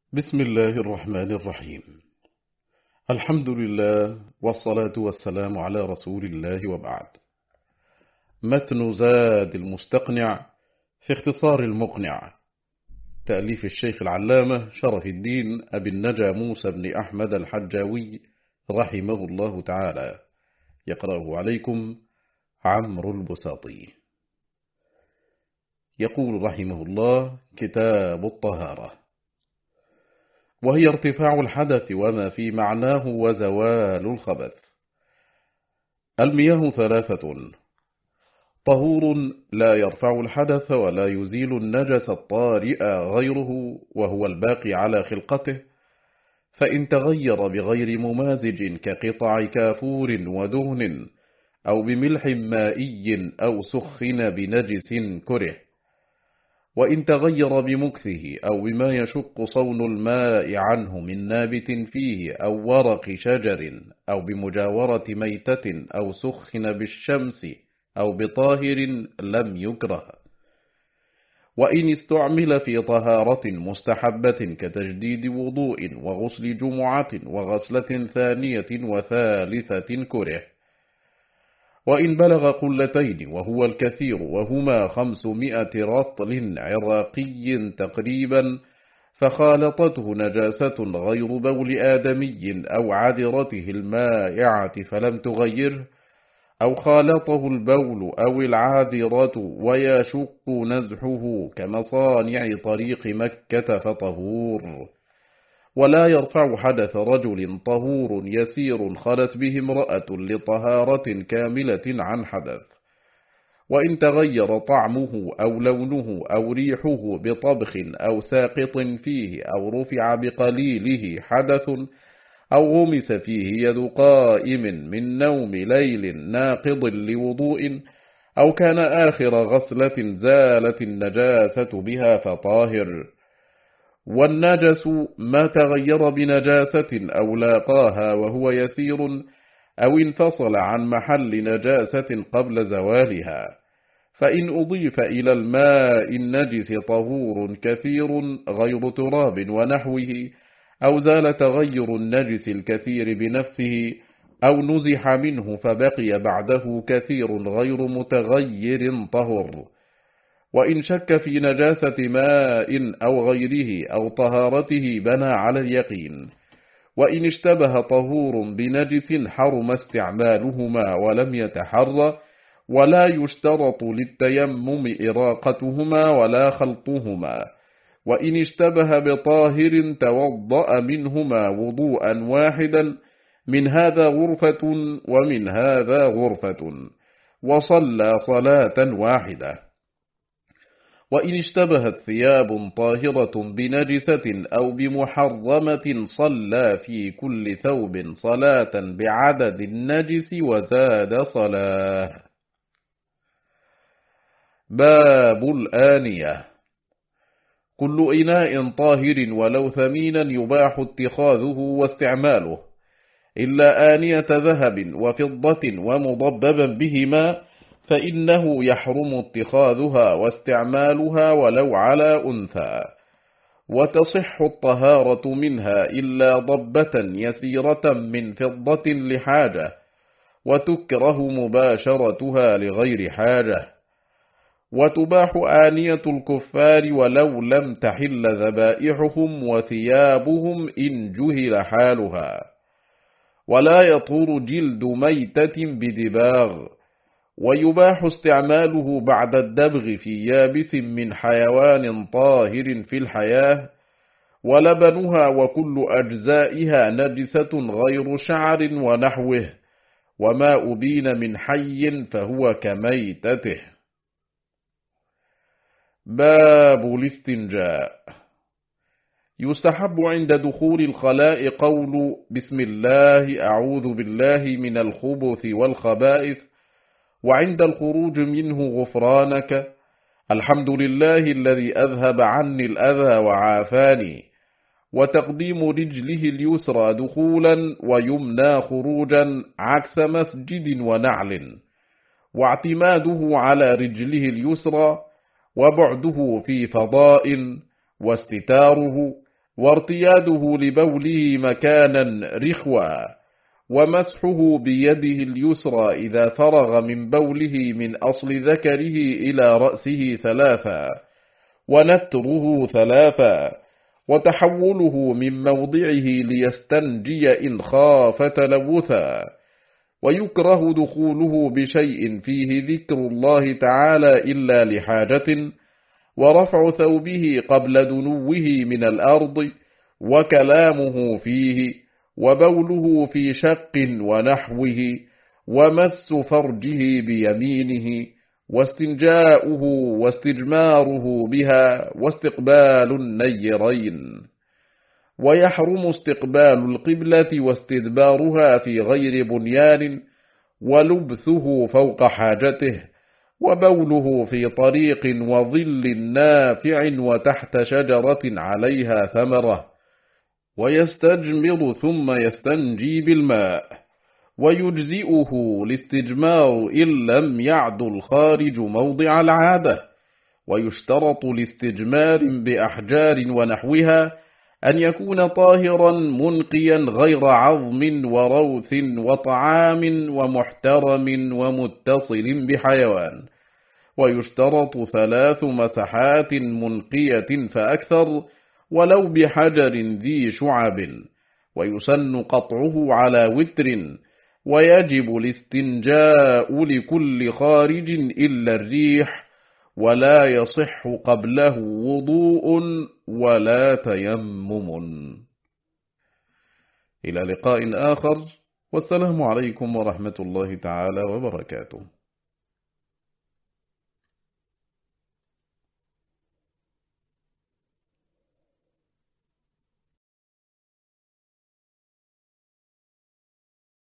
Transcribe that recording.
بسم الله الرحمن الرحيم. الحمد لله والصلاة والسلام على رسول الله وبعد. متن زاد المستقنع في اختصار المقنع، تأليف الشيخ العلامة شرف الدين أبي النجا موسى بن أحمد الحجاوي رحمه الله تعالى، يقرأه عليكم عمرو البساطي. يقول رحمه الله: كتاب الطهارة، وهي ارتفاع الحدث وما في معناه وزوال الخبث. المياه ثلاثة: طهور لا يرفع الحدث ولا يزيل النجس الطارئ غيره وهو الباقي على خلقته، فإن تغير بغير ممازج كقطع كافور ودهن أو بملح مائي أو سخن بنجس كره، وإن تغير بمكثه أو بما يشق صون الماء عنه من نابت فيه أو ورق شجر أو بمجاورة ميتة أو سخن بالشمس أو بطاهر لم يكره. وإن استعمل في طهارة مستحبة كتجديد وضوء وغسل جمعة وغسلة ثانية وثالثة كره. وإن بلغ قلتين وهو الكثير وهما 500 رطل عراقي تقريبا، فخالطته نجاسة غير بول آدمي أو عذرته المائعة فلم تغيره، أو خالطه البول أو العاذرة ويشق نزحه كمصانع طريق مكة فطهور. ولا يرفع حدث رجل طهور يسير خلت به امرأة لطهارة كاملة عن حدث. وإن تغير طعمه أو لونه أو ريحه بطبخ أو ساقط فيه أو رفع بقليله حدث أو غمس فيه يد قائم من نوم ليل ناقض لوضوء، أو كان آخر غسلة زالت النجاسة بها فطاهر. والنجس ما تغير بنجاسة أو لاقاها وهو يسير أو انفصل عن محل نجاسة قبل زوالها، فإن أضيف إلى الماء النجس طهور كثير غير تراب ونحوه، أو زال تغير النجس الكثير بنفسه، أو نزح منه فبقي بعده كثير غير متغير طهر. وإن شك في نجاسة ماء أو غيره أو طهارته بنى على اليقين. وإن اشتبه طهور بنجس حرم استعمالهما ولم يتحرى، ولا يشترط للتيمم إراقتهما ولا خلطهما. وإن اشتبه بطاهر توضأ منهما وضوءا واحدا، من هذا غرفة ومن هذا غرفة، وصلى صلاة واحدة. وإن اشتبهت ثياب طاهرة بنجسة أو بمحرمة صلى في كل ثوب صلاة بعدد النجس وزاد صلاة. باب الآنية: كل إناء طاهر ولو ثمينا يباح اتخاذه واستعماله، إلا آنية ذهب وفضة ومضببا بهما، فإنه يحرم اتخاذها واستعمالها ولو على أنثى. وتصح الطهارة منها إلا ضبة يسيرة من فضة لحاجة، وتكره مباشرتها لغير حاجة. وتباح آنية الكفار ولو لم تحل ذبائحهم وثيابهم إن جهل حالها. ولا يطهر جلد ميتة بدباغ. ويباح استعماله بعد الدبغ في يابس من حيوان طاهر في الحياة. ولبنها وكل أجزائها نجسة غير شعر ونحوه، وما أبين من حي فهو كميتته. باب الاستنجاء: يستحب عند دخول الخلاء قول بسم الله أعوذ بالله من الخبث والخبائث، وعند الخروج منه غفرانك الحمد لله الذي أذهب عني الأذى وعافاني، وتقديم رجله اليسرى دخولا ويمنى خروجا عكس مسجد ونعل، واعتماده على رجله اليسرى، وبعده في فضاء، واستتاره وارتياده لبوله مكانا رخوا، ومسحه بيده اليسرى إذا فرغ من بوله من أصل ذكره إلى رأسه 3، ونتره 3، وتحوله من موضعه ليستنجي إن خاف تلوثا. ويكره دخوله بشيء فيه ذكر الله تعالى إلا لحاجة، ورفع ثوبه قبل دنوه من الأرض، وكلامه فيه، وبوله في شق ونحوه، ومس فرجه بيمينه، واستنجاؤه واستجماره بها، واستقبال النيرين. ويحرم استقبال القبلة واستدبارها في غير بنيان، ولبثه فوق حاجته، وبوله في طريق وظل نافع وتحت شجرة عليها ثمرة، ويستجمر ثم يستنجي بالماء. ويجزئه الاستجمار إن لم يعد الخارج موضع العادة. ويشترط لاستجمار بأحجار ونحوها أن يكون طاهرا منقيا غير عظم وروث وطعام ومحترم ومتصل بحيوان. ويشترط 3 مسحات منقية فأكثر، ولو بحجر ذي شعب. ويسن قطعه على وتر. ويجب الاستنجاء لكل خارج إلا الريح، ولا يصح قبله وضوء ولا تيمم. إلى لقاء آخر، والسلام عليكم ورحمة الله تعالى وبركاته.